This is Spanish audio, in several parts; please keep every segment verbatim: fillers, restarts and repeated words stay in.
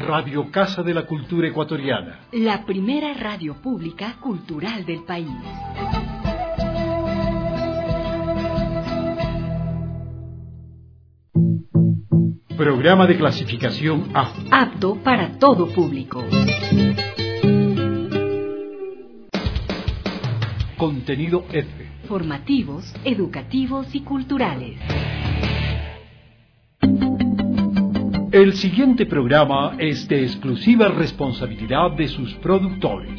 Radio Casa de la Cultura Ecuatoriana. La primera radio pública cultural del país. Programa de clasificación A. Apto para todo público. Contenido F. Formativos, educativos y culturales. El siguiente programa es de exclusiva responsabilidad de sus productores.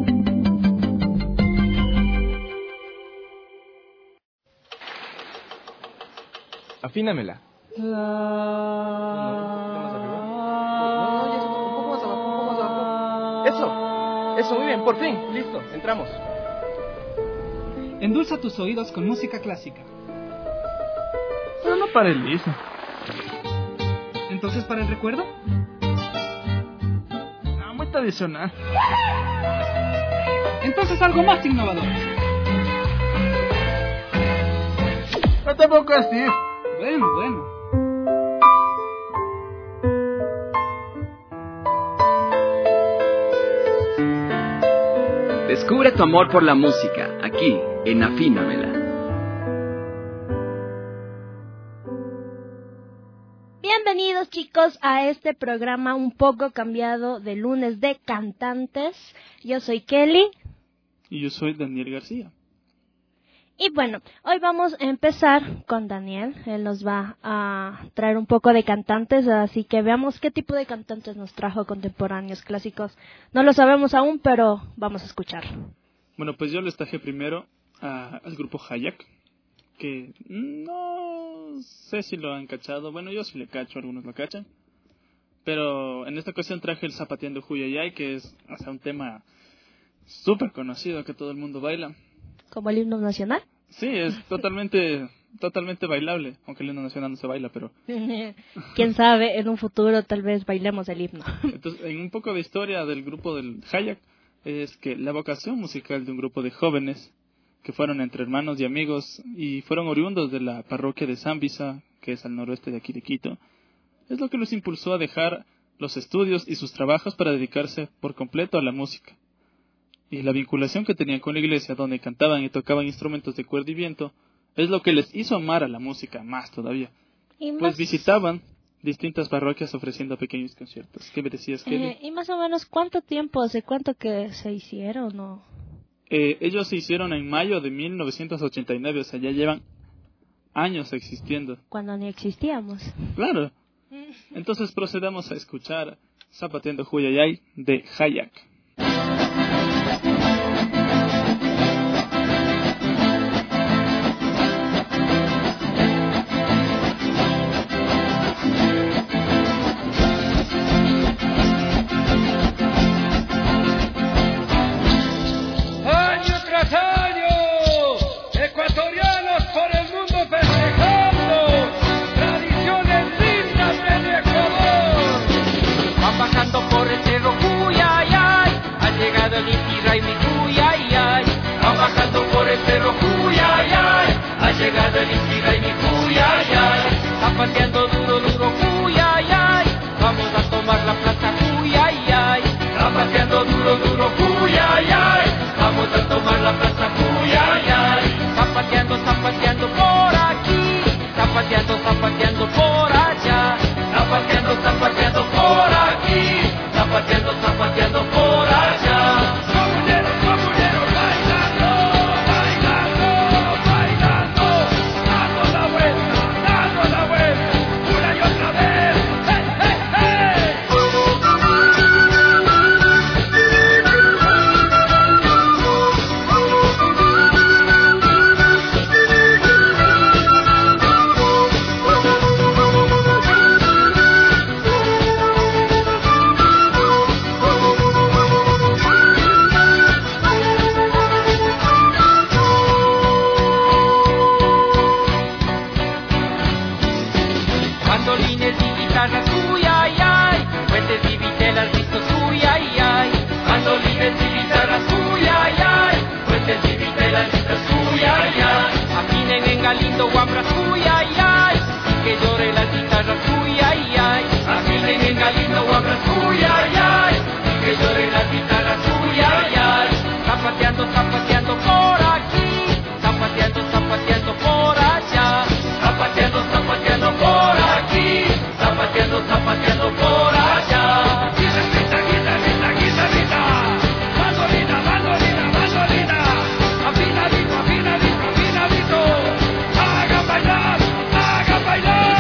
Afínamela. No, no, más arriba. No, no, ya, un poco más abajo, un poco más abajo. Eso, eso, muy bien, por fin, listo, entramos. Endulza tus oídos con música clásica. Pero no para el liso. ¿Entonces para el recuerdo? No, muy tradicional. Entonces algo más innovador. No tampoco así. Bueno, bueno. Descubre tu amor por la música, aquí, en Afínamela. Bienvenidos chicos a este programa un poco cambiado de lunes de cantantes. Yo soy Kelly. Y yo soy Daniel García. Y bueno, hoy vamos a empezar con Daniel. Él nos va a traer un poco de cantantes, así que veamos qué tipo de cantantes nos trajo contemporáneos, clásicos. No lo sabemos aún, pero vamos a escuchar. Bueno, pues yo les traje primero a, al grupo Hayak, que no sé si lo han cachado. Bueno, yo sí le cacho, algunos lo cachan. Pero en esta ocasión traje el Zapateando Huyayay, que es, o sea, un tema súper conocido que todo el mundo baila. ¿Como el himno nacional? Sí, es totalmente totalmente bailable, aunque el himno nacional no se baila, pero... Quién sabe, en un futuro tal vez bailemos el himno. Entonces, en un poco de historia del grupo del Hayak, es que la vocación musical de un grupo de jóvenes que fueron entre hermanos y amigos y fueron oriundos de la parroquia de Zambisa, que es al noroeste de aquí de Quito, es lo que los impulsó a dejar los estudios y sus trabajos para dedicarse por completo a la música. Y la vinculación que tenían con la iglesia, donde cantaban y tocaban instrumentos de cuerda y viento, es lo que les hizo amar a la música más todavía. Y pues más... visitaban distintas parroquias ofreciendo pequeños conciertos. ¿Qué me decías, Kelly? Eh, ¿Y más o menos cuánto tiempo, hace cuánto que se hicieron o...? Eh, ellos se hicieron en mayo de mil novecientos ochenta y nueve, o sea, ya llevan años existiendo. Cuando ni existíamos. Claro. Entonces procedamos a escuchar Zapateando Huyayay de Hayak. Por el cerro Cuyayay, ha llegado el Inti Raymi Cuyayay. Va bajando por el cerro Cuyayay, ha llegado el Inti Raymi Cuyayay. Zapateando duro, duro Cuyayay, vamos a tomar la plaza Cuyayay. Zapateando duro, duro Cuyayay, vamos a tomar la plaza Cuyayay. Zapateando, zapateando por aquí, zapateando, zapateando por allá. Zapateando, zapateando por aquí, zapateando, zapateando por allá. Comuneros, comuneros, bailando, bailando, bailando, dando la vuelta, dando la vuelta, una y otra vez. ¡Hey, hey, hey! Mandolines y guitarras, uy, ay, ay, fuentes y vitelas, listos, uy, ay, ay. Mandolines y guitarras, uy, ay, ay, fuentes y vitelas, listos, uy, ay, ay. Afinen en Galindo, guambras, uy, ay, ay, y que llore las guitarras, uy, ay, ay. Afinen en Galindo, guambras, guitarras, uy, ay, ay, y que lloren las guitarras, uy, ay, ay, zapateando, zapateando por aquí, zapateando, zapateando por allá, zapateando, zapateando por aquí, zapateando, zapateando por allá. Guitarrita, guitarrita, guitarrita, mandolina, mandolina, mandolina, afinadito, afinadito, afinadito, hagan bailar, hagan bailar.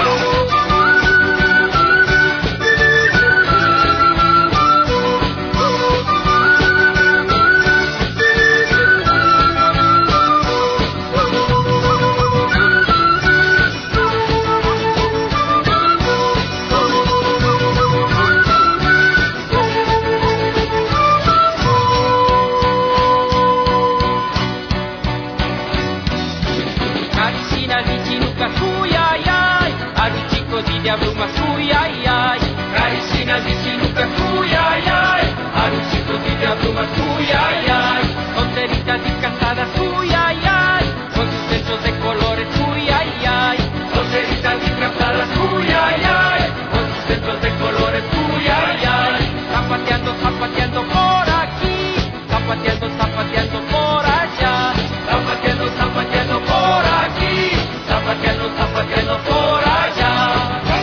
Brumas, uy, ay, ay, caricinas y chinucas, uy, ay, ay, aruchitos y de brumas, uy, ay, ay, solteritas y casadas, uy, ay, ay, con sus centros de colores, uy, ay, ay, solteritas y casadas, uy, ay, ay, con sus centros de colores, uy, ay, ay, zapateando, zapateando por aquí, zapateando, zapateando por allá, zapateando, zapateando por aquí, zapateando, zapateando por allá.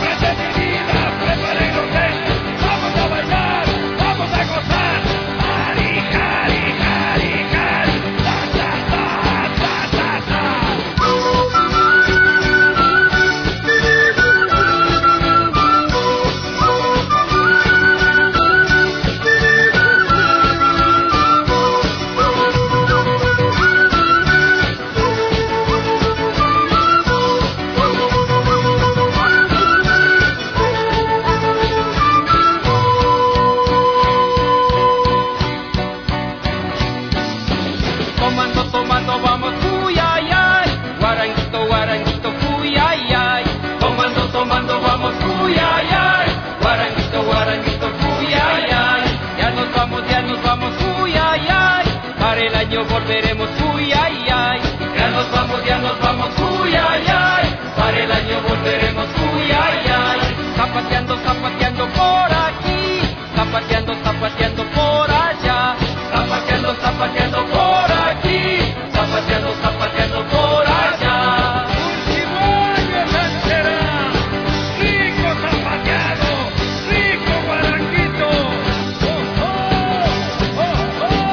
Volveremos, uy, ay, ay, ya nos vamos, ya nos vamos, uy, ay, ay, para el año volveremos, uy, ay, ay, zapateando, zapateando por aquí, zapateando, zapateando por allá, zapateando, zapateando por aquí, zapateando, zapateando por allá. Último año ranchera, rico zapateado, rico guaranguito, oh, oh, oh, oh.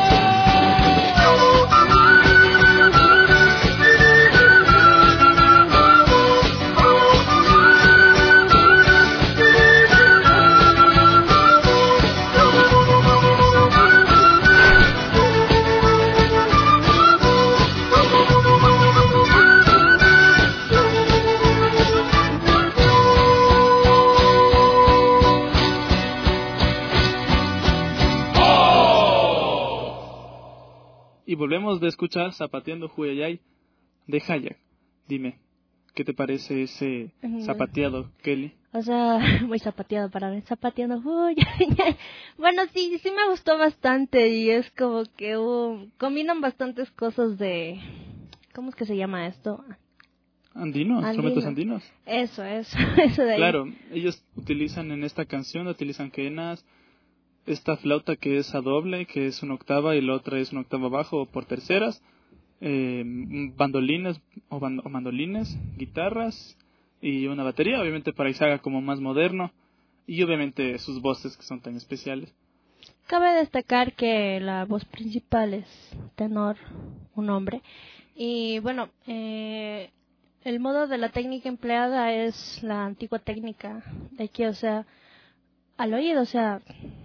Y volvemos de escuchar Zapateando Huyayay de Hayak. Dime, ¿qué te parece ese zapateado, Kelly? O sea, muy zapateado para mí, zapateando Huyayay. Bueno, sí, sí me gustó bastante y es como que uh, combinan bastantes cosas de... ¿Cómo es que se llama esto? Andino, Andino. instrumentos andinos. Eso, eso, eso de ahí. Claro, ellos utilizan en esta canción, utilizan quenas, esta flauta que es a doble, que es una octava y la otra es una octava bajo por terceras, eh, bandolines o, band- o mandolines, guitarras y una batería, obviamente para que se haga como más moderno, y obviamente sus voces que son tan especiales. Cabe destacar que la voz principal es tenor, un hombre, y bueno, eh, el modo de la técnica empleada es la antigua técnica de aquí, o sea, al oído, o sea,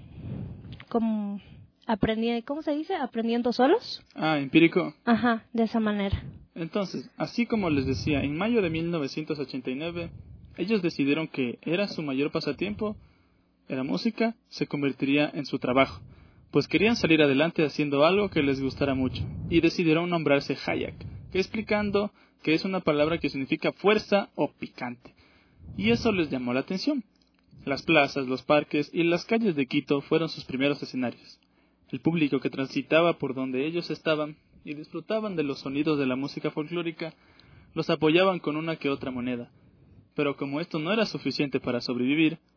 como aprendiendo, ¿cómo se dice? Aprendiendo solos. Ah, empírico. Ajá, de esa manera. Entonces, así como les decía, en mayo de mil novecientos ochenta y nueve, ellos decidieron que era su mayor pasatiempo, la música, se convertiría en su trabajo, pues querían salir adelante haciendo algo que les gustara mucho, y decidieron nombrarse Hayak, que explicando que es una palabra que significa fuerza o picante, y eso les llamó la atención. Las plazas, los parques y las calles de Quito fueron sus primeros escenarios. El público que transitaba por donde ellos estaban y disfrutaban de los sonidos de la música folclórica los apoyaban con una que otra moneda. Pero como esto no era suficiente para sobrevivir,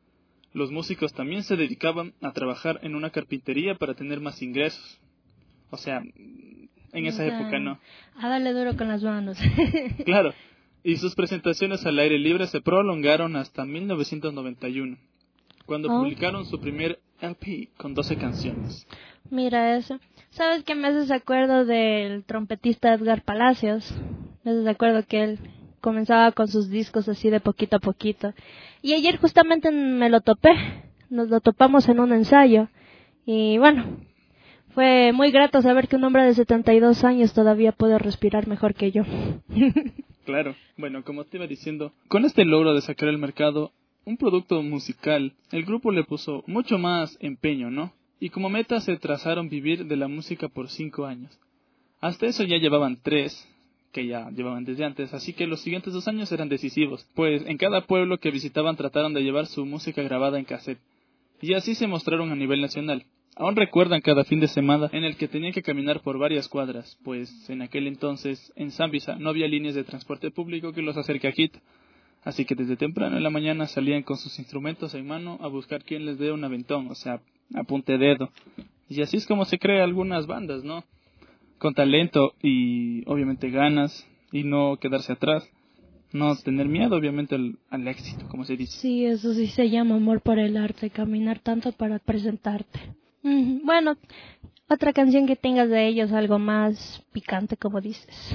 los músicos también se dedicaban a trabajar en una carpintería para tener más ingresos. O sea, en esa o sea, época no. A darle duro con las manos. Claro, y sus presentaciones al aire libre se prolongaron hasta mil novecientos noventa y uno, cuando oh. publicaron su primer L P con doce canciones. Mira eso. ¿Sabes qué me haces acuerdo del trompetista Edgar Palacios? Me haces acuerdo que él comenzaba con sus discos así de poquito a poquito. Y ayer justamente me lo topé. Nos lo topamos en un ensayo. Y bueno, fue muy grato saber que un hombre de setenta y dos años todavía puede respirar mejor que yo. Claro. Bueno, como te iba diciendo, con este logro de sacar al mercado un producto musical, el grupo le puso mucho más empeño, ¿no? Y como meta se trazaron vivir de la música por cinco años. Hasta eso ya llevaban tres, que ya llevaban desde antes, así que los siguientes dos años eran decisivos, pues en cada pueblo que visitaban trataron de llevar su música grabada en cassette. Y así se mostraron a nivel nacional. Aún recuerdan cada fin de semana en el que tenían que caminar por varias cuadras, pues en aquel entonces en Zambisa no había líneas de transporte público que los acerque a Quito. Así que desde temprano en la mañana salían con sus instrumentos en mano a buscar quien les dé un aventón, o sea, apunte dedo. Y así es como se crean algunas bandas, ¿no? Con talento y obviamente ganas y no quedarse atrás. No tener miedo, obviamente, al, al éxito, como se dice. Sí, eso sí se llama amor por el arte, caminar tanto para presentarte. Mm, bueno, otra canción que tengas de ellos, algo más picante, como dices.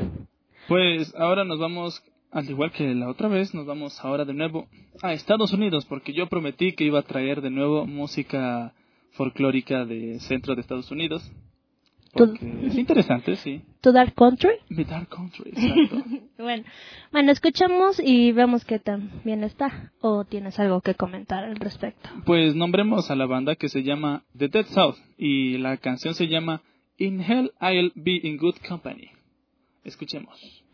Pues ahora nos vamos, al igual que la otra vez, nos vamos ahora de nuevo a Estados Unidos, porque yo prometí que iba a traer de nuevo música folclórica de centro de Estados Unidos. Porque es interesante, sí. ¿Tu Dark Country? Mi Dark Country, exacto. bueno, bueno, escuchamos y vemos qué tan bien está. ¿O tienes algo que comentar al respecto? Pues nombremos a la banda, que se llama The Dead South, y la canción se llama In Hell I'll Be in Good Company. Escuchemos.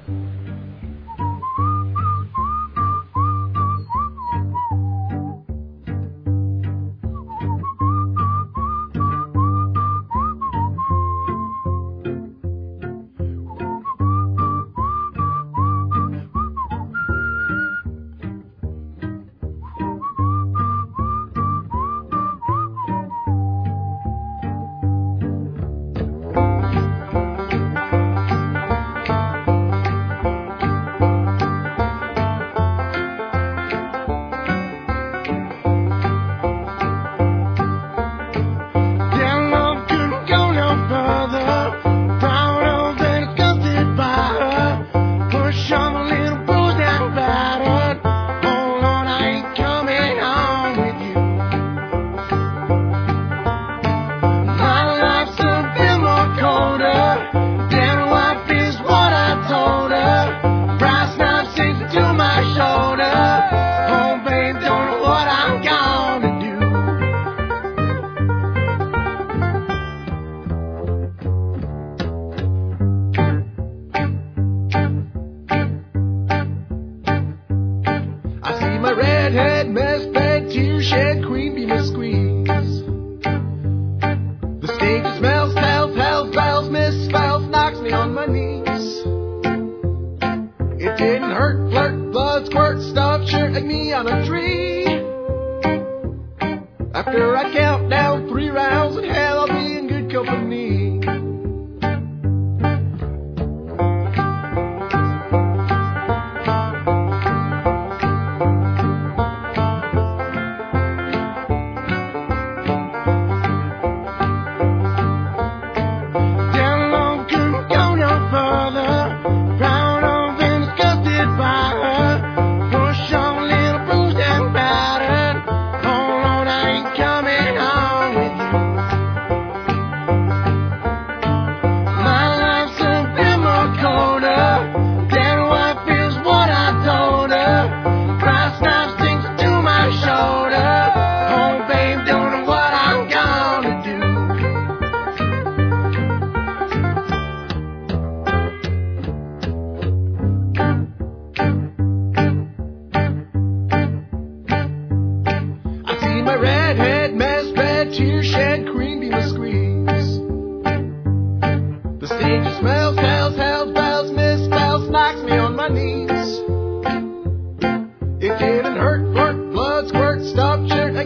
It didn't hurt, flirt, blood, squirt, stop, jerk.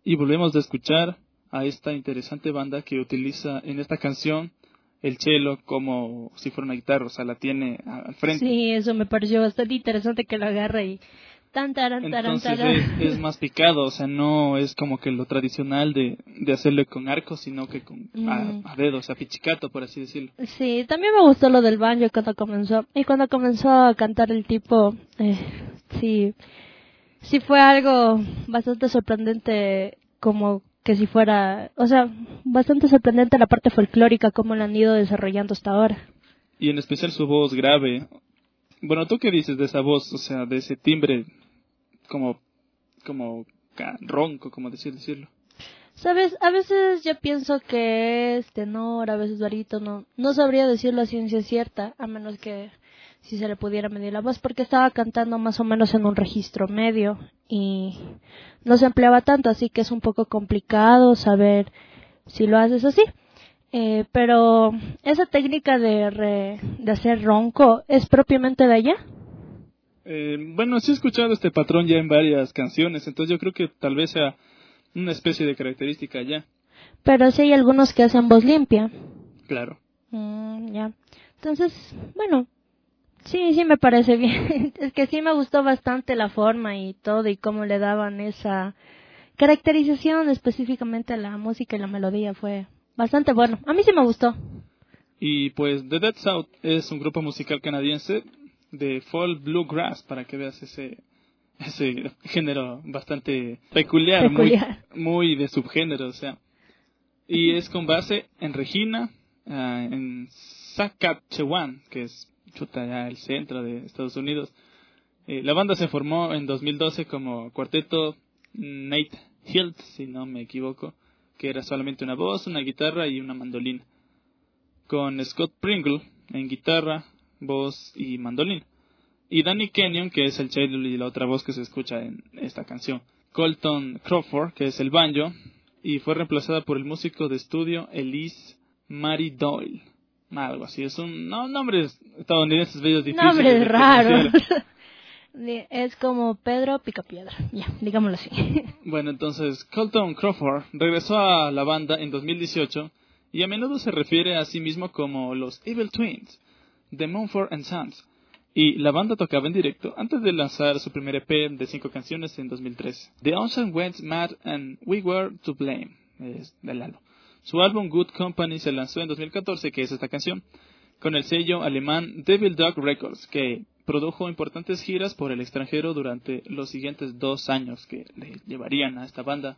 y volvemos a escuchar a esta interesante banda que utiliza en esta canción el cello como si fuera una guitarra, o sea, la tiene al frente. Sí, eso me pareció bastante interesante que lo agarre y tan, taran, taran, Entonces taran. es, es más picado, o sea, no es como que lo tradicional de, de hacerle con arco, sino que con Mm. a, a dedo, o sea, pichicato, por así decirlo. Sí, también me gustó lo del banjo cuando comenzó. Y cuando comenzó a cantar el tipo, eh, sí, sí fue algo bastante sorprendente, como que si fuera, o sea, bastante sorprendente la parte folclórica, cómo la han ido desarrollando hasta ahora. Y en especial su voz grave. Bueno, ¿tú qué dices de esa voz? O sea, de ese timbre como, como ca- ronco, como decir, decirlo. Sabes, a veces yo pienso que es tenor, a veces barítono. No sabría decirlo a ciencia cierta, a menos que si se le pudiera medir la voz, porque estaba cantando más o menos en un registro medio y no se empleaba tanto, así que es un poco complicado saber si lo haces así. Eh, pero esa técnica de, re, de hacer ronco es propiamente de allá. Eh, bueno, sí he escuchado este patrón ya en varias canciones, entonces yo creo que tal vez sea una especie de característica ya. Pero sí hay algunos que hacen voz limpia. Claro. Mm, ya. Entonces, bueno, sí, sí me parece bien. Es que sí me gustó bastante la forma y todo y cómo le daban esa caracterización específicamente a la música y la melodía. Fue bastante bueno. A mí sí me gustó. Y pues The Dead South es un grupo musical canadiense de folk bluegrass, para que veas ese ese género bastante peculiar, Peculiar. muy muy de subgénero, o sea. Y es con base en Regina, uh, en Saskatchewan, que es chuta ya el centro de Estados Unidos. Eh, la banda se formó en dos mil doce como cuarteto Nate Hilt, si no me equivoco, que era solamente una voz, una guitarra y una mandolina, con Scott Pringle en guitarra, voz y mandolina, y Danny Kenyon, que es el cello y la otra voz que se escucha en esta canción, Colton Crawford, que es el banjo, y fue reemplazada por el músico de estudio Elise Mary Doyle, algo así. Es un no, nombres estadounidenses bellos difíciles. Nombres de raros. pronunciar. Es como Pedro Picapiedra, ya, digámoslo así. Bueno, entonces Colton Crawford regresó a la banda en dos mil dieciocho y a menudo se refiere a sí mismo como los Evil Twins de Mumford and Sons. Y la banda tocaba en directo antes de lanzar su primer E P de cinco canciones en dos mil trece. The Ocean Went Mad and We Were to Blame, es del álbum. Su álbum Good Company se lanzó en dos mil catorce, que es esta canción, con el sello alemán Devil Dog Records, que produjo importantes giras por el extranjero durante los siguientes dos años, que le llevarían a esta banda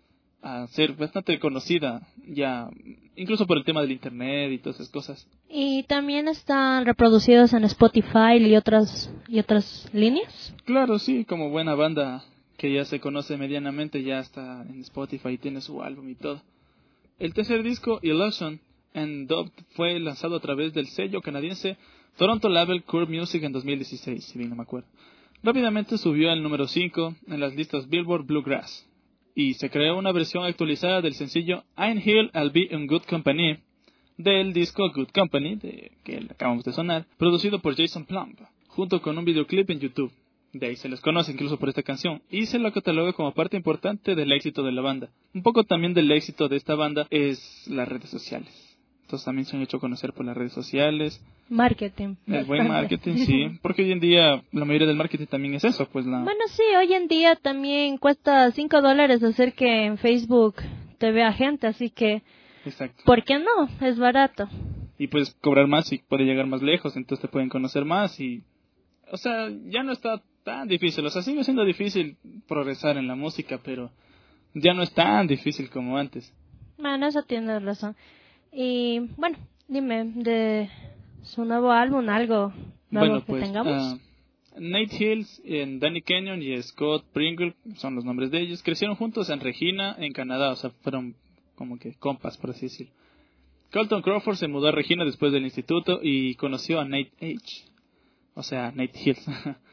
a ser bastante conocida, ya incluso por el tema del internet y todas esas cosas. Y también están reproducidos en Spotify y otras y otras líneas. Claro, sí, como buena banda que ya se conoce medianamente, ya está en Spotify y tiene su álbum y todo. El tercer disco, Illusion and Dubbed, fue lanzado a través del sello canadiense Toronto label Curve Music en dos mil dieciséis, si bien no me acuerdo. Rápidamente subió al número cinco en las listas Billboard Bluegrass, y se creó una versión actualizada del sencillo I'm Here, I'll Be in Good Company, del disco Good Company, de, que acabamos de sonar, producido por Jason Plumb, junto con un videoclip en YouTube. De ahí se les conoce incluso por esta canción, y se lo cataloga como parte importante del éxito de la banda. Un poco también del éxito de esta banda es las redes sociales. Entonces también se han hecho conocer por las redes sociales. Marketing. El buen marketing, sí. Porque hoy en día la mayoría del marketing también es eso, pues la... Bueno, sí, hoy en día también cuesta cinco dólares hacer que en Facebook te vea gente, así que... Exacto. ¿Por qué no? Es barato. Y puedes cobrar más y puedes llegar más lejos, entonces te pueden conocer más y... O sea, ya no está tan difícil. O sea, sigue siendo difícil progresar en la música, pero ya no es tan difícil como antes. Bueno, eso tienes razón. Y bueno, dime, de su nuevo álbum, algo nuevo bueno, que pues, tengamos. Uh, Nate Hills, en Danny Kenyon y Scott Pringle, son los nombres de ellos, crecieron juntos en Regina, en Canadá. O sea, fueron como que compas, por así decirlo. Colton Crawford se mudó a Regina después del instituto y conoció a Nate H. O sea, Nate Hills.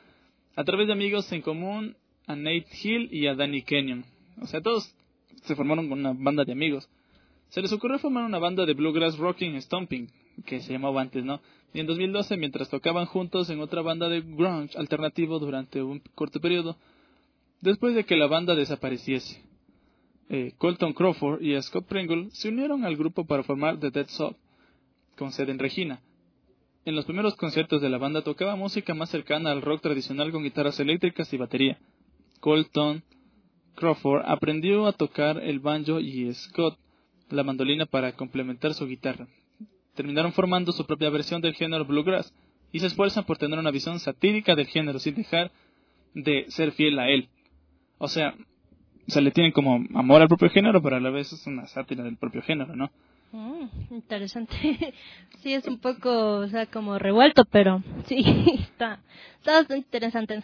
A través de amigos en común, a Nate Hill y a Danny Kenyon. O sea, todos se formaron con una banda de amigos. Se les ocurrió formar una banda de bluegrass rocking stomping, que se llamaba antes, ¿no? Y en dos mil doce, mientras tocaban juntos en otra banda de grunge alternativo durante un corto periodo, después de que la banda desapareciese. eh, Colton Crawford y Scott Pringle se unieron al grupo para formar The Dead Soul, con sede en Regina. En los primeros conciertos de la banda tocaba música más cercana al rock tradicional con guitarras eléctricas y batería. Colton Crawford aprendió a tocar el banjo y Scott la mandolina para complementar su guitarra. Terminaron formando su propia versión del género bluegrass y se esfuerzan por tener una visión satírica del género sin dejar de ser fiel a él. O sea, se le tienen como amor al propio género, pero a la vez es una sátira del propio género, ¿no? Mm, interesante. Sí, es un poco, o sea, como revuelto, pero sí, está, está bastante interesante.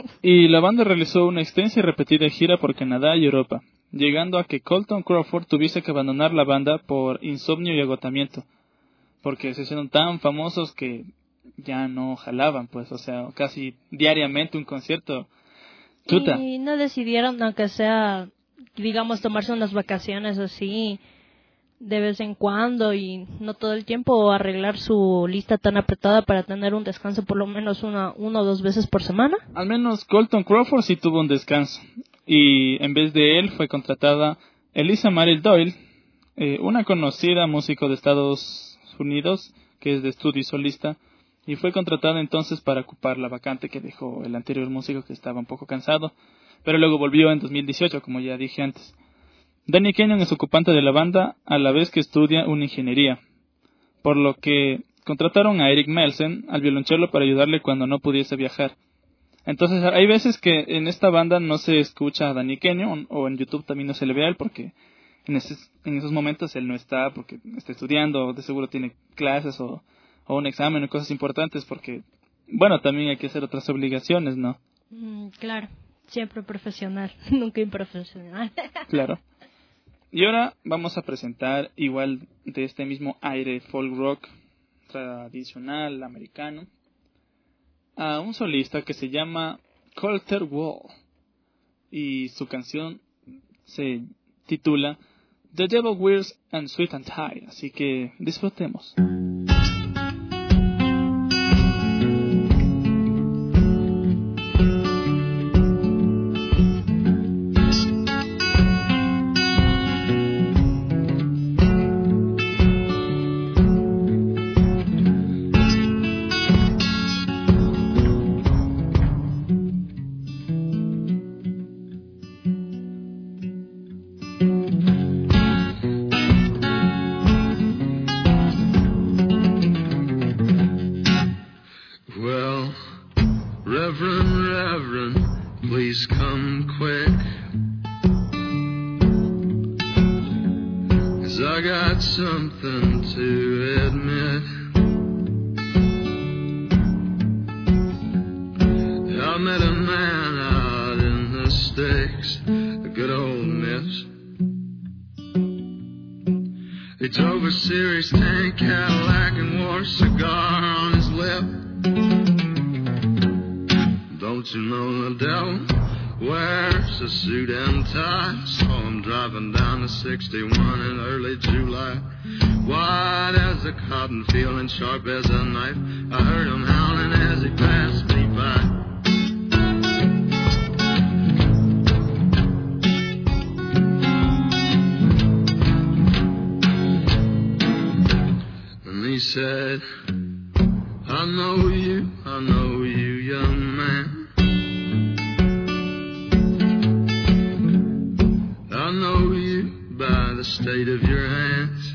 Y la banda realizó una extensa y repetida gira por Canadá y Europa, llegando a que Colton Crawford tuviese que abandonar la banda por insomnio y agotamiento, porque se hicieron tan famosos que ya no jalaban, pues, o sea, casi diariamente un concierto. Chuta. Y no decidieron, aunque sea, digamos, tomarse unas vacaciones así de vez en cuando y no todo el tiempo, o arreglar su lista tan apretada para tener un descanso por lo menos una, una o dos veces por semana. Al menos Colton Crawford sí tuvo un descanso, y en vez de él fue contratada Eliza Merrill Doyle, eh, una conocida músico de Estados Unidos que es de estudio y solista, y fue contratada entonces para ocupar la vacante que dejó el anterior músico, que estaba un poco cansado, pero luego volvió en dos mil dieciocho, como ya dije antes. Danny Kenyon es ocupante de la banda a la vez que estudia una ingeniería, por lo que contrataron a Eric Melsen al violonchelo para ayudarle cuando no pudiese viajar. Entonces hay veces que en esta banda no se escucha a Danny Kenyon, o en YouTube también no se le ve a él, porque en esos, en esos momentos él no está, porque está estudiando, o de seguro tiene clases o, o un examen o cosas importantes, porque, bueno, también hay que hacer otras obligaciones, ¿no? Mm, claro, siempre profesional, nunca improfesional. Claro. Y ahora vamos a presentar, igual de este mismo aire folk rock tradicional americano, a un solista que se llama Colter Wall, y su canción se titula The Devil Wears and Sweet and High, así que disfrutemos. Something to admit. I met a man out in the sticks, a good old miss. He drove a Series ten Cadillac and wore a cigar on his lip. Don't you know the devil wears a suit and tie? Saw him driving down the sixty-one in early July. White as a cotton field and sharp as a knife. I heard him howling as he passed me by. And he said, I know you, I know you, young man. I know you by the state of your hands.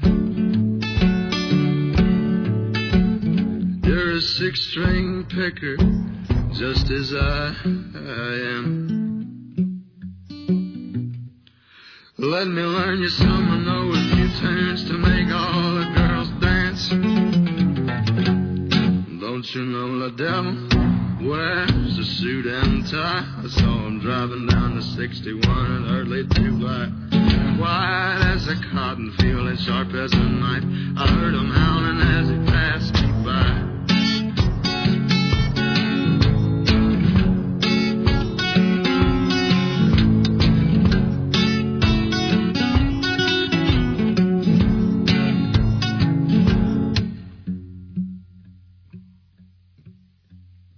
You're a six-string picker, just as I, I am. Let me learn you some, I know a few tunes to make all the girls dance. Don't you know the devil wears a suit and tie? I saw him driving down the sixty-one in early July. White as a cotton field and sharp as a knife. I heard him howling as he passed me by.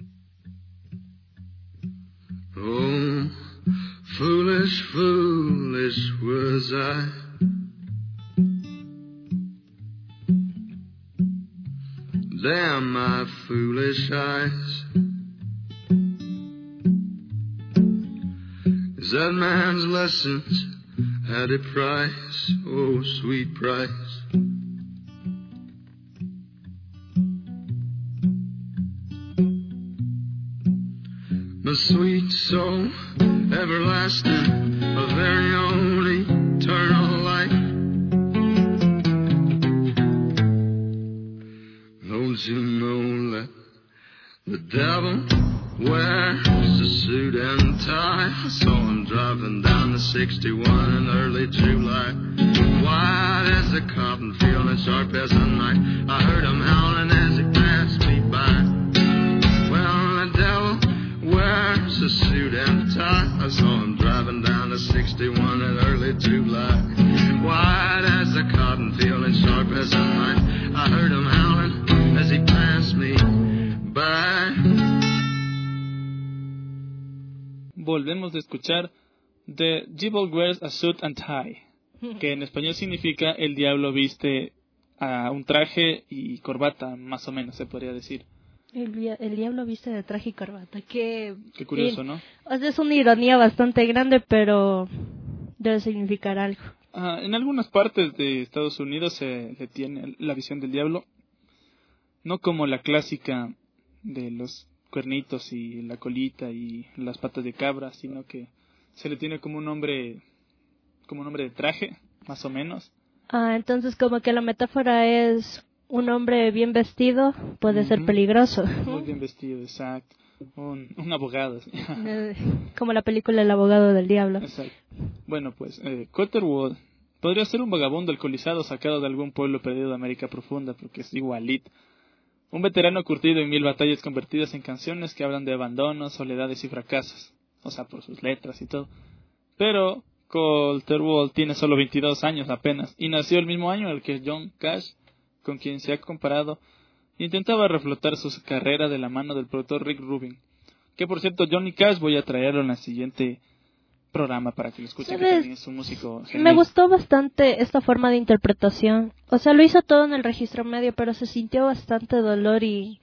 Foolish fool foolish was I? Damn my foolish eyes. Is that man's lessons at a price, oh sweet price? My sweet soul, everlasting, a very own eternal life. Don't you know that the devil wears a suit and tie? I saw him driving down the sixty-one in early July. White as a cotton field and sharp as a knife. I heard him howling as he passed me by. Well, the devil wears a suit and tie. I saw him driving down the sixty-one in early July. White as a cotton field and sharp as a knife. I heard him howling as he passed me by. Volvemos a escuchar The Devil Wears a Suit and Tie, que en español significa el diablo viste a un traje y corbata, más o menos se podría decir. El, el diablo viste de traje y corbata. Qué, Qué curioso, ¿no? O sea, es una ironía bastante grande, pero debe significar algo. Ah, en algunas partes de Estados Unidos se le tiene la visión del diablo, no como la clásica de los cuernitos y la colita y las patas de cabra, sino que se le tiene como un hombre, como un hombre de traje, más o menos. Ah, entonces como que la metáfora es un hombre bien vestido puede uh-huh. ser peligroso. Muy bien vestido, exacto. Un, un abogado. Como la película El abogado del diablo. Exacto. Bueno, pues, eh, Cotterwood podría ser un vagabundo alcoholizado sacado de algún pueblo perdido de América Profunda, porque es igualito. Un veterano curtido en mil batallas convertidas en canciones que hablan de abandonos, soledades y fracasos. O sea, por sus letras y todo. Pero Cotterwood tiene solo veintidós años apenas, y nació el mismo año en el que John Cash, con quien se ha comparado, intentaba reflotar su carrera de la mano del productor Rick Rubin. Que por cierto, Johnny Cash voy a traerlo en el siguiente programa para que lo escuchen, que también es un músico genial. Me gustó bastante esta forma de interpretación. O sea, lo hizo todo en el registro medio, pero se sintió bastante dolor y...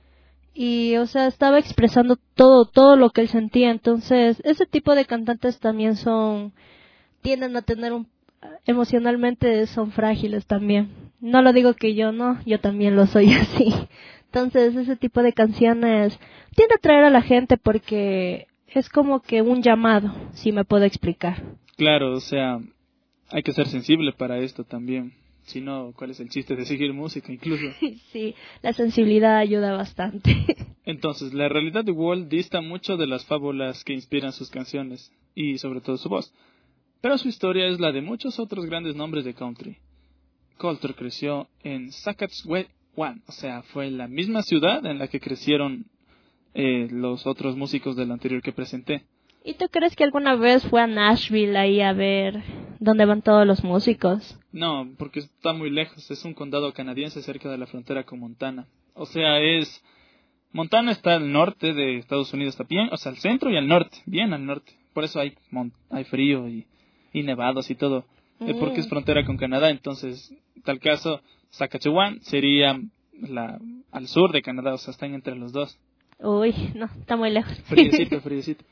Y, o sea, estaba expresando todo, todo lo que él sentía. Entonces, ese tipo de cantantes también son... Tienden a tener un... Emocionalmente son frágiles también. No lo digo que yo no, yo también lo soy así. Entonces, ese tipo de canciones tiende a atraer a la gente porque es como que un llamado, si me puedo explicar. Claro, o sea, hay que ser sensible para esto también. Si no, ¿cuál es el chiste de seguir música incluso? Sí, la sensibilidad ayuda bastante. Entonces, la realidad de Walt dista mucho de las fábulas que inspiran sus canciones, y sobre todo su voz. Pero su historia es la de muchos otros grandes nombres de country. Colter creció en Saskatchewan, o sea, fue la misma ciudad en la que crecieron eh, los otros músicos del anterior que presenté. ¿Y tú crees que alguna vez fue a Nashville ahí a ver dónde van todos los músicos? No, porque está muy lejos, es un condado canadiense cerca de la frontera con Montana. O sea, es... Montana está al norte de Estados Unidos, está bien, o sea, al centro y al norte, bien al norte. Por eso hay, mon- hay frío y, y nevados y todo. Mm. Porque es frontera con Canadá, entonces, tal caso, Saskatchewan sería la, al sur de Canadá, o sea, están entre los dos. Uy, no, está muy lejos. Friecito, friecito.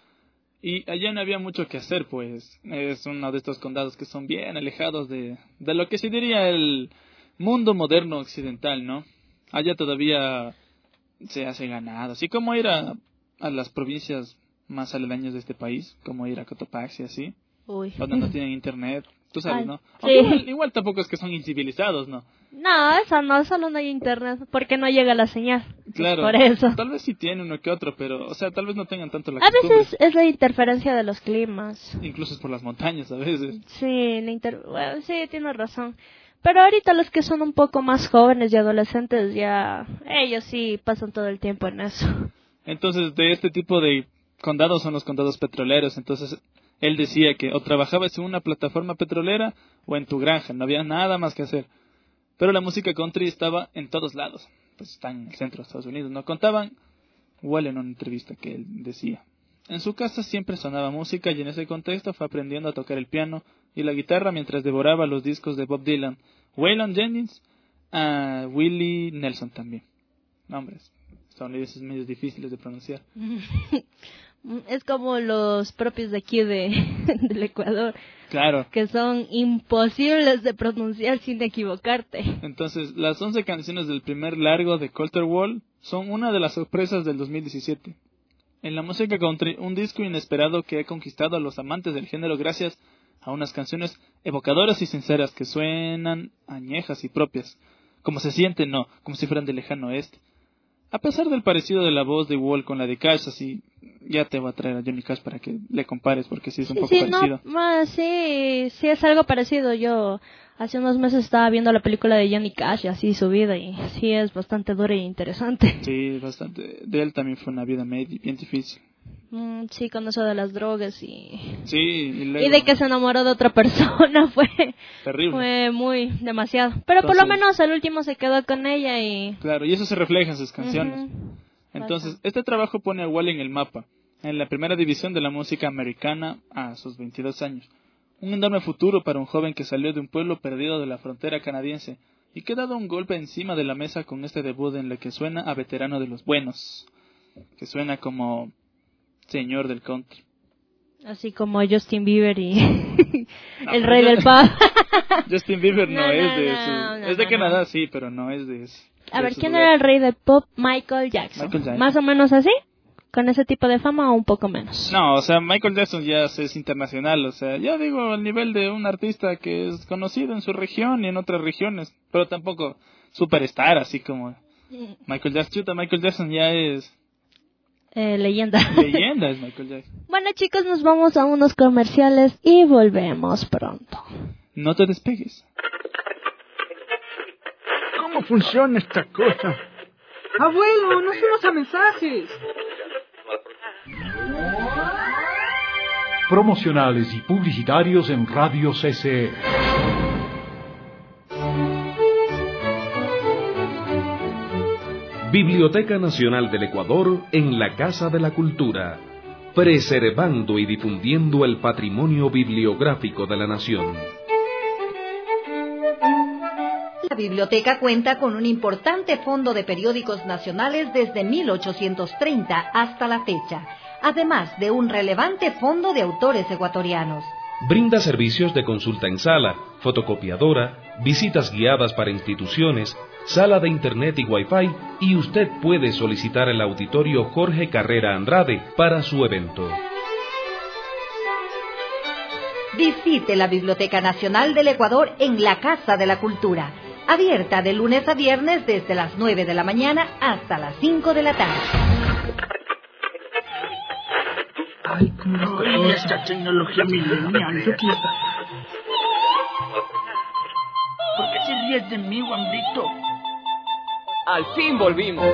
Y allá no había mucho que hacer, pues, es uno de estos condados que son bien alejados de, de lo que se diría el mundo moderno occidental, ¿no? Allá todavía se hace ganado, así como ir a, a las provincias más aledañas de este país, como ir a Cotopaxi, así. Uy. Donde no tienen internet, tú sabes, Ay, ¿no? sí. Igual, igual tampoco es que son incivilizados, ¿no? No, eso no, solo no hay internet, porque no llega la señal. Claro, por eso. Tal vez sí tienen uno que otro, pero, o sea, tal vez no tengan tanto la A costumbre. veces es la interferencia de los climas. Incluso es por las montañas, a veces. Sí, la inter... bueno, sí, tienes razón. Pero ahorita los que son un poco más jóvenes y adolescentes ya, ellos sí pasan todo el tiempo en eso. Entonces, de este tipo de condados son los condados petroleros. Entonces, él decía que o trabajabas en una plataforma petrolera o en tu granja, no había nada más que hacer. Pero la música country estaba en todos lados. Pues está en el centro de Estados Unidos. No contaban, igual en una entrevista que él decía. En su casa siempre sonaba música y en ese contexto fue aprendiendo a tocar el piano y la guitarra mientras devoraba los discos de Bob Dylan, Waylon Jennings, a Willie Nelson también. Nombres estadounidenses medios difíciles de pronunciar. Es como los propios de aquí de, del Ecuador. Claro. Que son imposibles de pronunciar sin equivocarte. Entonces, las once canciones del primer largo de Colter Wall son una de las sorpresas del dos mil diecisiete. En la música country, un disco inesperado que ha conquistado a los amantes del género gracias a unas canciones evocadoras y sinceras que suenan añejas y propias. Como se sienten, no, como si fueran del lejano oeste. A pesar del parecido de la voz de Wall con la de Cash, así, ya te voy a traer a Johnny Cash para que le compares, porque sí es un sí, poco sí, parecido. No, sí, sí es algo parecido. Yo hace unos meses estaba viendo la película de Johnny Cash y así su vida, y sí es bastante dura e interesante. Sí, bastante. De él también fue una vida medio, bien difícil. Mm, sí, con eso de las drogas y... Sí, y, luego... y de que se enamoró de otra persona fue... terrible. Fue muy, demasiado. Pero Entonces, por lo menos el último se quedó con ella y... Claro, y eso se refleja en sus canciones. Uh-huh. Entonces, este trabajo pone a Wall en el mapa, en la primera división de la música americana a sus veintidós años. Un enorme futuro para un joven que salió de un pueblo perdido de la frontera canadiense y que ha dado un golpe encima de la mesa con este debut en la que suena a veterano de los buenos, que suena como... señor del country. Así como Justin Bieber y no, el rey del pop. Justin Bieber no, no es no, de no, su... no, es de no, Canadá, no. sí, pero no es de eso. A ver, ¿quién lugar. era el rey del pop? Michael Jackson. Michael Jackson. ¿Más o menos así? ¿Con ese tipo de fama o un poco menos? No, o sea, Michael Jackson ya es internacional. O sea, ya digo, al nivel de un artista que es conocido en su región y en otras regiones. Pero tampoco superstar, así como Michael Jackson. Chuta, Michael Jackson ya es... Eh, leyenda. Leyenda es Michael Jackson. Bueno, chicos, nos vamos a unos comerciales y volvemos pronto. No te despegues. ¿Cómo funciona esta cosa? Abuelo, no fuimos a mensajes. Promocionales y publicitarios en Radio C C E. Biblioteca Nacional del Ecuador en la Casa de la Cultura, preservando y difundiendo el patrimonio bibliográfico de la nación. La biblioteca cuenta con un importante fondo de periódicos nacionales desde mil ochocientos treinta hasta la fecha, además de un relevante fondo de autores ecuatorianos. Brinda servicios de consulta en sala, fotocopiadora, visitas guiadas para instituciones, sala de internet y wifi, y usted puede solicitar el auditorio Jorge Carrera Andrade para su evento. Visite la Biblioteca Nacional del Ecuador en la Casa de la Cultura, abierta de lunes a viernes desde las nueve de la mañana hasta las cinco de la tarde. Ay, cómo no, esta tecnología milenial. ¿Por qué se ríes de mí, Juanito? Al fin volvimos.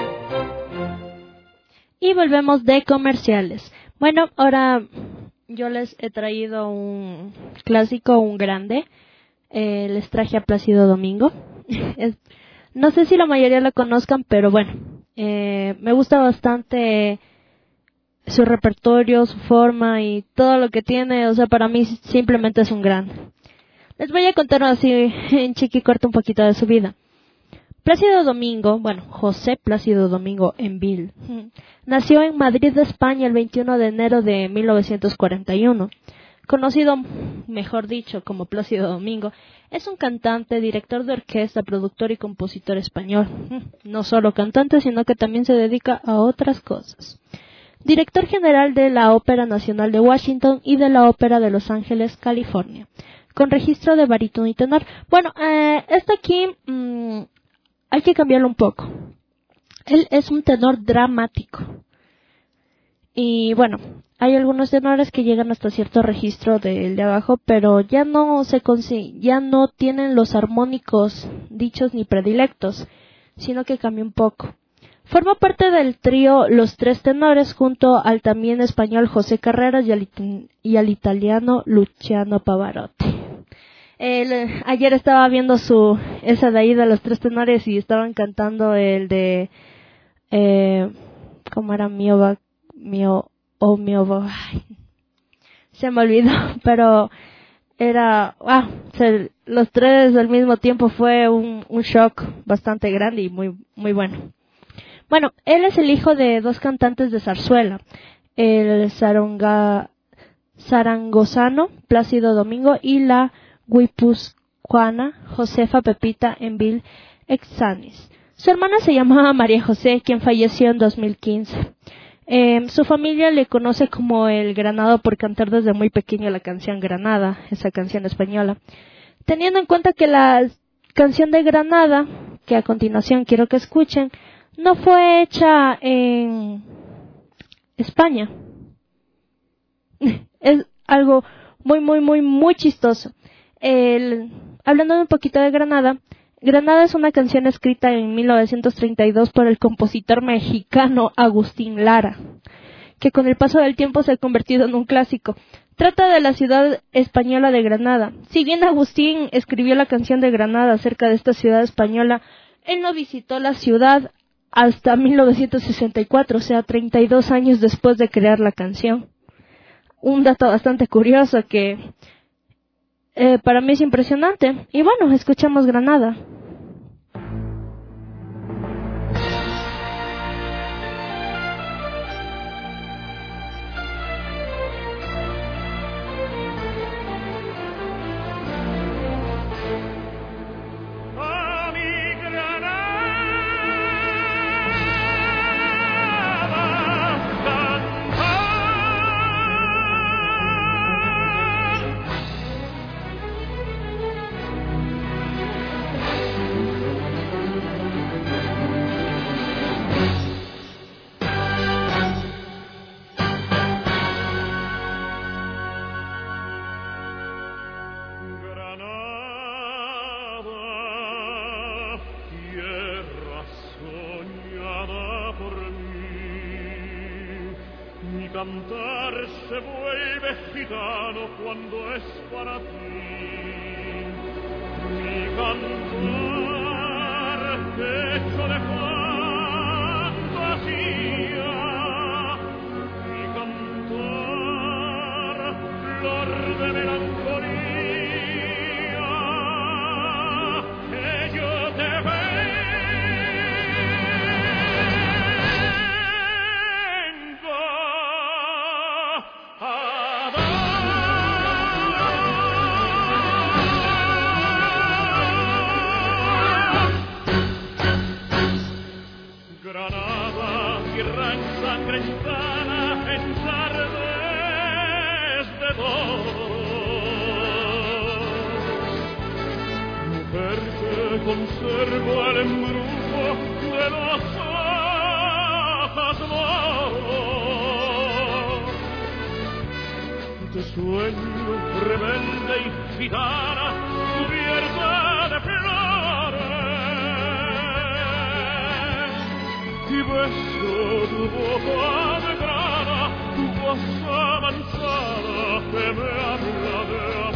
Y volvemos de comerciales. Bueno, ahora yo les he traído un clásico, un grande. Eh, les traje a Plácido Domingo. es, no sé si la mayoría lo conozcan, pero bueno, eh, me gusta bastante su repertorio, su forma y todo lo que tiene. O sea, para mí simplemente es un grande. Les voy a contar así en chiqui corto un poquito de su vida. Plácido Domingo, bueno, José Plácido Domingo Envil, nació en Madrid, España, el veintiuno de enero de mil novecientos cuarenta y uno. Conocido, mejor dicho, como Plácido Domingo, es un cantante, director de orquesta, productor y compositor español. No solo cantante, sino que también se dedica a otras cosas. Director general de la Ópera Nacional de Washington y de la Ópera de Los Ángeles, California, con registro de barítono y tenor. Bueno, eh, esto aquí mmm, hay que cambiarlo un poco. Él es un tenor dramático. Y bueno, hay algunos tenores que llegan hasta cierto registro del de abajo, pero ya no se consi- ya no tienen los armónicos dichos ni predilectos, sino que cambia un poco. Forma parte del trío Los Tres Tenores junto al también español José Carreras y al, it- y al italiano Luciano Pavarotti. El, ayer estaba viendo su esa de ahí de Los Tres Tenores y estaban cantando el de eh, ¿cómo era? Mio, va, mio o mi ovo, ay, se me olvidó, pero era, ah, se, los tres al mismo tiempo fue un, un shock bastante grande y muy, muy bueno. Bueno, él es el hijo de dos cantantes de zarzuela, el zaronga, zarangozano Plácido Domingo y la guipuzcoana Josefa Pepita Envil Exanis. Su hermana se llamaba María José, quien falleció en dos mil quince. Eh, su familia le conoce como el Granado por cantar desde muy pequeño la canción Granada, esa canción española. Teniendo en cuenta que la canción de Granada, que a continuación quiero que escuchen, no fue hecha en España. Es algo muy, muy, muy, muy chistoso. El, hablando un poquito de Granada, Granada es una canción escrita en mil novecientos treinta y dos por el compositor mexicano Agustín Lara, que con el paso del tiempo se ha convertido en un clásico. Trata de la ciudad española de Granada. Si bien Agustín escribió la canción de Granada acerca de esta ciudad española, él no visitó la ciudad hasta mil novecientos sesenta y cuatro, o sea, treinta y dos años después de crear la canción. Un dato bastante curioso que eh, para mí es impresionante. Y bueno, escuchamos Granada. Cantar se vuelve gitano cuando es para ti. Mi cantar hecho de fantasía, mi cantar flor de melancolía, que yo te veo. Conservo el embrujo de los ojos moros, de sueño rebelde y gitana, cubierta de flores, y beso tu boca de grana, tu voz avanzada que me habla de amor.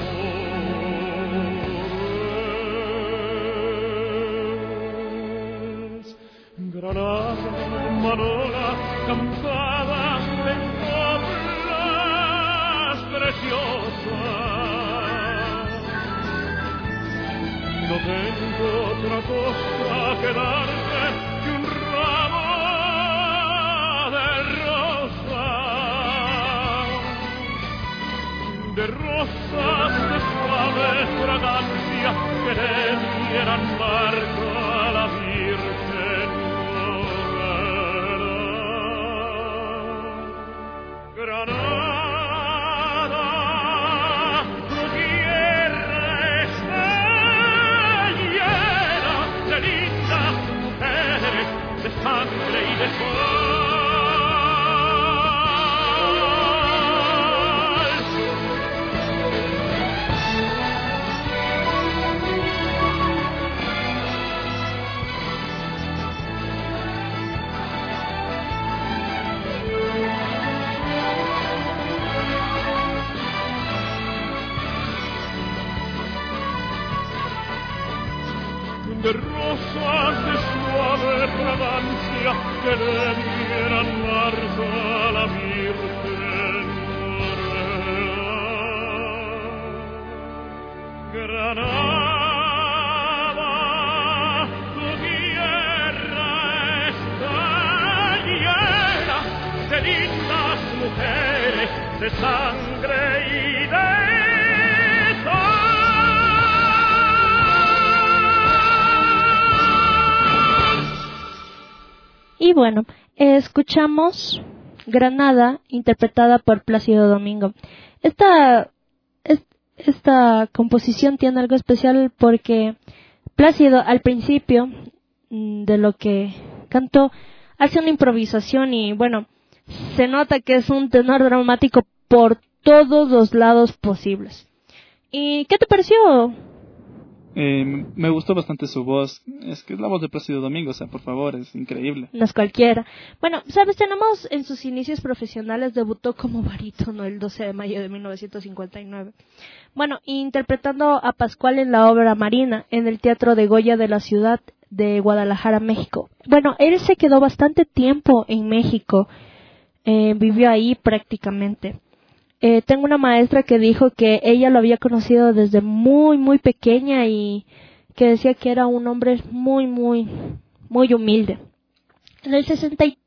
Granada, Manola, cantada en coplas preciosas. No tengo otra cosa que darte que un ramo de rosas, de rosas de suave fragancia que le dieran marca a la Virgen. Granada, tu tierra está llena de lindas mujeres, de sangre y de sol. De rosas de suave fragancia que le dieran marca a la Virgen. Granada, tu tierra está llena de lindas mujeres, de sangre y de Y bueno, eh, escuchamos Granada, interpretada por Plácido Domingo. Esta, es, esta composición tiene algo especial porque Plácido, al principio de lo que cantó, hace una improvisación y, bueno, se nota que es un tenor dramático por todos los lados posibles. ¿Y qué te pareció? Eh, me gustó bastante su voz. Es que es la voz de Plácido Domingo, o sea, por favor, es increíble. No es cualquiera. Bueno, sabes, tenemos en sus inicios profesionales, debutó como barítono el doce de mayo de mil novecientos cincuenta y nueve. Bueno, interpretando a Pascual en la obra Marina, en el Teatro de Goya de la ciudad de Guadalajara, México. Bueno, él se quedó bastante tiempo en México, eh, vivió ahí prácticamente. Eh, tengo una maestra que dijo que ella lo había conocido desde muy, muy pequeña y que decía que era un hombre muy, muy, muy humilde. En el sesenta y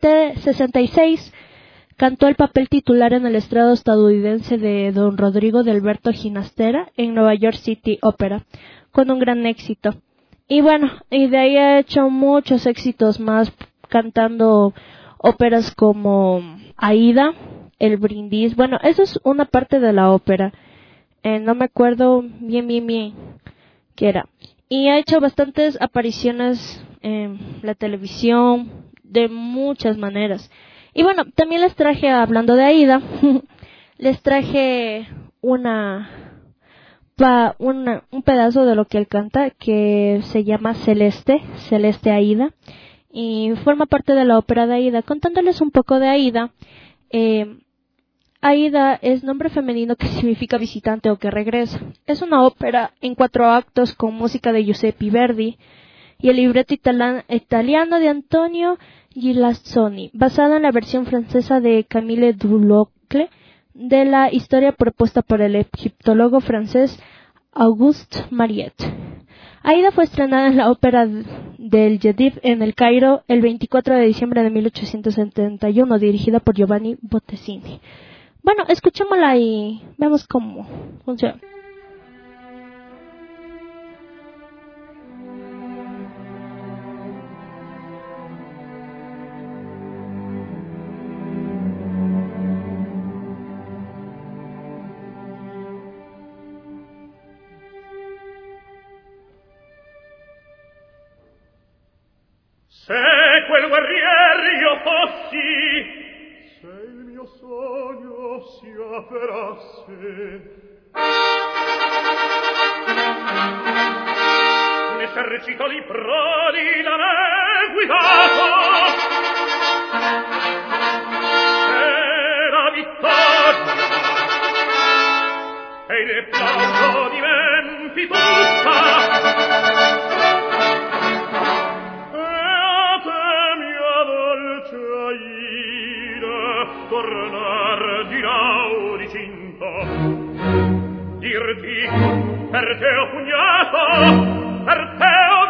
seis cantó el papel titular en el estrado estadounidense de Don Rodrigo de Alberto Ginastera en Nueva York City Opera, con un gran éxito. Y bueno, y de ahí ha hecho muchos éxitos más, cantando óperas como Aída, El Brindis. Bueno, eso es una parte de la ópera. Eh, no me acuerdo bien, bien, bien qué era. Y ha hecho bastantes apariciones en la televisión de muchas maneras. Y bueno, también les traje, hablando de Aída, les traje una, pa, una, un pedazo de lo que él canta que se llama Celeste, Celeste Aída. Y forma parte de la ópera de Aída. Contándoles un poco de Aída, eh, Aída es nombre femenino que significa visitante o que regresa. Es una ópera en cuatro actos con música de Giuseppe Verdi y el libreto itala- italiano de Antonio Gilazzoni, basada en la versión francesa de Camille Dulocle de la historia propuesta por el egiptólogo francés Auguste Mariette. Aída fue estrenada en la ópera del Jadid en el Cairo el veinticuatro de diciembre de mil ochocientos setenta y uno, dirigida por Giovanni Bottesini. Bueno, escuchémosla y vemos cómo funciona. Se quel guerrier io fossi, se il mio sogno si avverasse, un esercito di prodi da me guidato, e la vittoria e il plauso di Memfi tutta, tornar di là di cinta, dirti per te ho pugnato, per te ho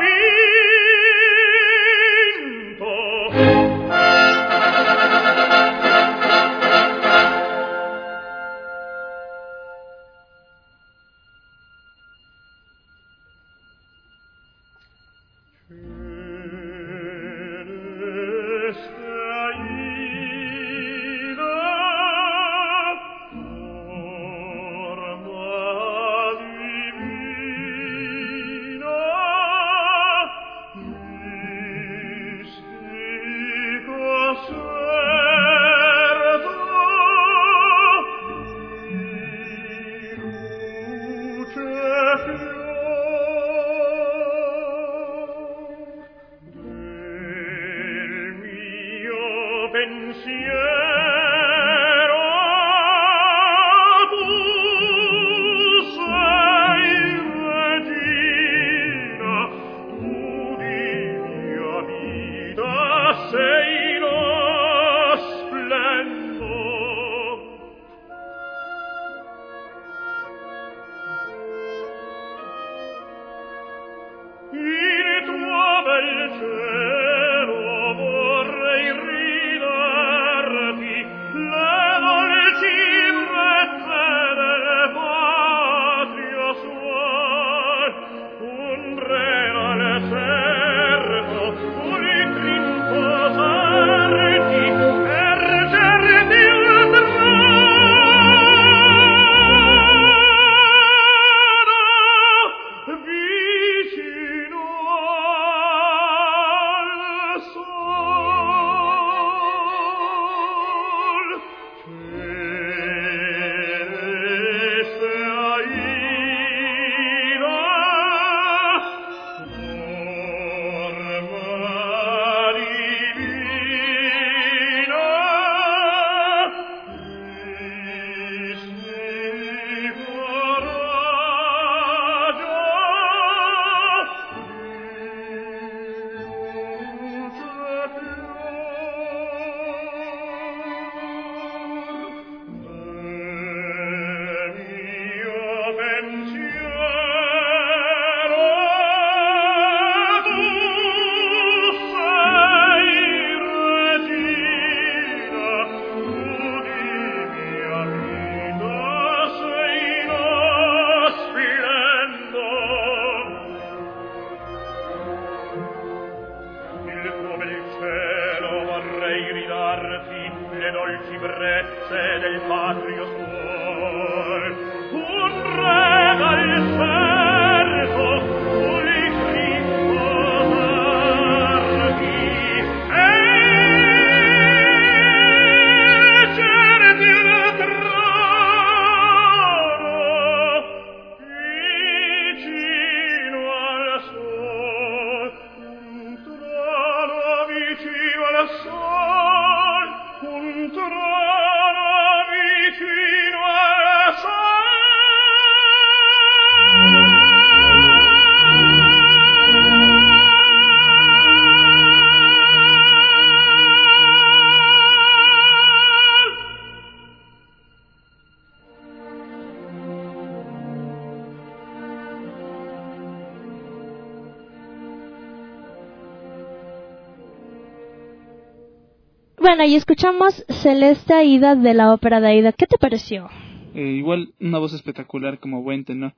Bueno, y escuchamos Celeste Aida de la ópera de Aida. ¿Qué te pareció? Eh, igual una voz espectacular como Wente, ¿no?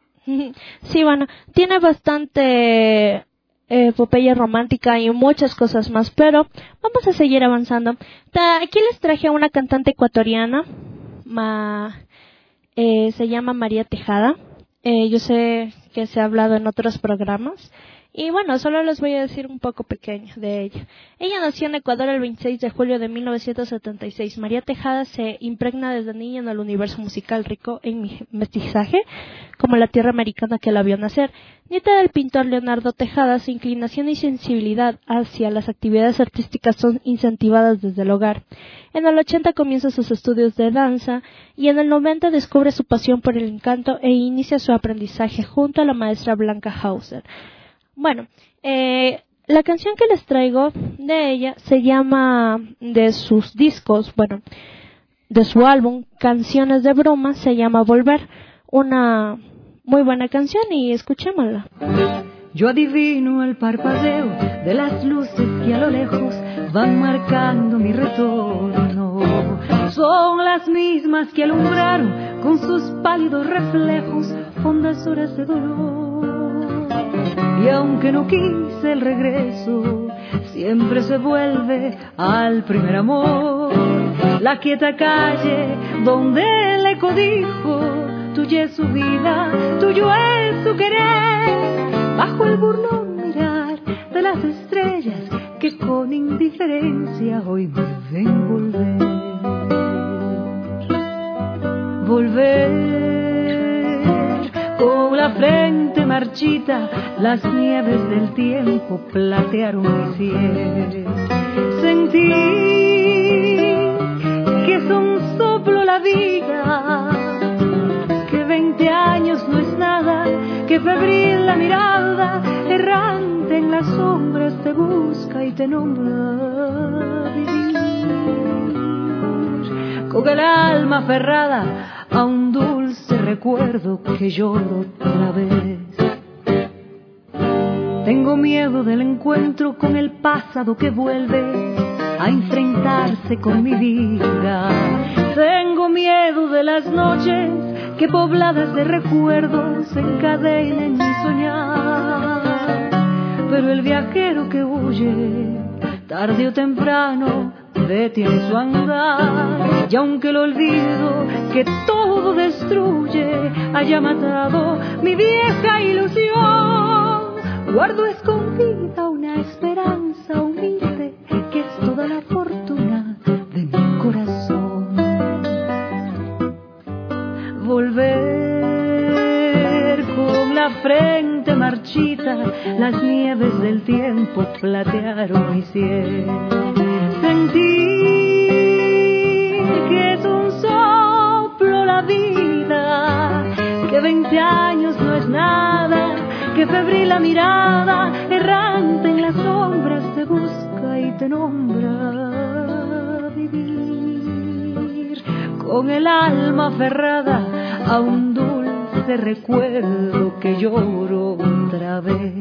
Sí, bueno, tiene bastante eh, epopeya romántica y muchas cosas más, pero vamos a seguir avanzando. Ta, aquí les traje a una cantante ecuatoriana, ma, eh, se llama María Tejada. Eh, yo sé que se ha hablado en otros programas. Y bueno, solo les voy a decir un poco pequeño de ella. Ella nació en Ecuador el veintiséis de julio de mil novecientos setenta y seis. María Tejada se impregna desde niña en el universo musical rico en mestizaje, como la tierra americana que la vio nacer. Nieta del pintor Leonardo Tejada, su inclinación y sensibilidad hacia las actividades artísticas son incentivadas desde el hogar. En el ochenta comienza sus estudios de danza y en el noventa descubre su pasión por el encanto e inicia su aprendizaje junto a la maestra Blanca Hauser. Bueno, eh, la canción que les traigo de ella se llama, de sus discos, bueno, de su álbum Canciones de Broma, se llama Volver, una muy buena canción y escuchémosla. Yo adivino el parpadeo de las luces que a lo lejos van marcando mi retorno. Son las mismas que alumbraron con sus pálidos reflejos hondas horas de dolor. Y aunque no quise el regreso, siempre se vuelve al primer amor. La quieta calle donde el eco dijo, tuya es su vida, tuyo es su querer. Bajo el burlón mirar de las estrellas que con indiferencia hoy me ven volver. Volver con la frente marchita, las nieves del tiempo platearon mi cielo. Sentí que es un soplo la vida, que veinte años no es nada, que febril la mirada, errante en las sombras te busca y te nombra vivir. Con el alma aferrada a un dulce recuerdo que lloro otra vez. Tengo miedo del encuentro con el pasado que vuelve a enfrentarse con mi vida. Tengo miedo de las noches que pobladas de recuerdos se encadenen mi soñar. Pero el viajero que huye, tarde o temprano, detiene su andar. Y aunque el olvido que todo destruye haya matado mi vieja ilusión, guardo escondida una esperanza humilde que es toda la fortuna de mi corazón. Volver con la frente marchita, las nieves del tiempo platearon mi cielo. Sentir que es un soplo la vida, que veinte años no es nada, que febril la mirada, errante en las sombras te busca y te nombra. Vivir con el alma aferrada a un dulce recuerdo que lloro otra vez.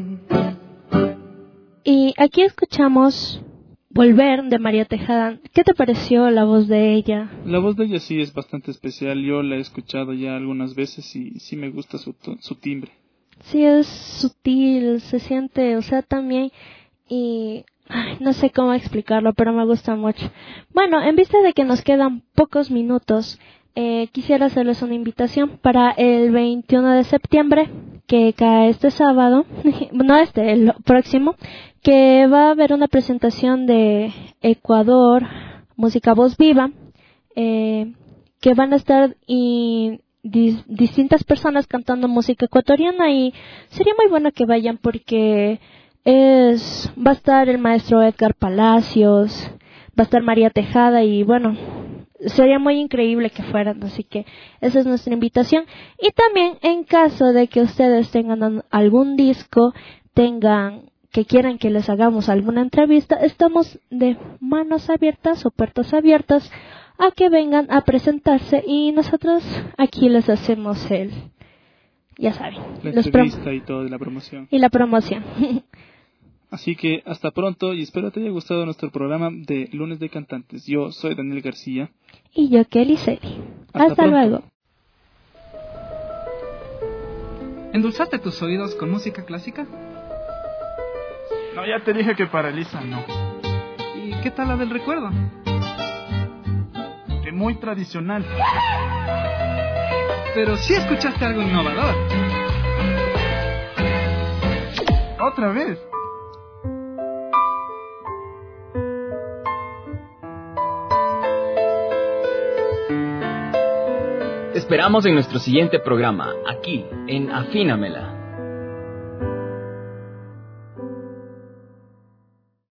Y aquí escuchamos Volver de María Tejada. ¿Qué te pareció la voz de ella? La voz de ella sí es bastante especial. Yo la he escuchado ya algunas veces y sí me gusta su, su timbre. Sí, es sutil, se siente, o sea, también, y ay, no sé cómo explicarlo, pero me gusta mucho. Bueno, en vista de que nos quedan pocos minutos, eh, quisiera hacerles una invitación para el veintiuno de septiembre, que cae este sábado, no este, el próximo, que va a haber una presentación de Ecuador, Música Voz Viva, eh, que van a estar y Dis, distintas personas cantando música ecuatoriana, y sería muy bueno que vayan porque es va a estar el maestro Edgar Palacios, va a estar María Tejada y bueno, sería muy increíble que fueran, así que esa es nuestra invitación. Y también en caso de que ustedes tengan algún disco, tengan que quieran que les hagamos alguna entrevista, estamos de manos abiertas o puertas abiertas a que vengan a presentarse y nosotros aquí les hacemos el, ya saben, la los entrevista prom- y todo de la promoción. Y la promoción. Así que hasta pronto y espero te haya gustado nuestro programa de Lunes de Cantantes. Yo soy Daniel García. Y yo, Kelly Celi. Hasta, hasta luego. ¿Endulzaste tus oídos con música clásica? No, ya te dije que para Elisa no. ¿Y qué tal la del recuerdo? Que muy tradicional. Pero sí escuchaste algo innovador. ¿Otra vez? Te esperamos en nuestro siguiente programa, aquí en Afínamela.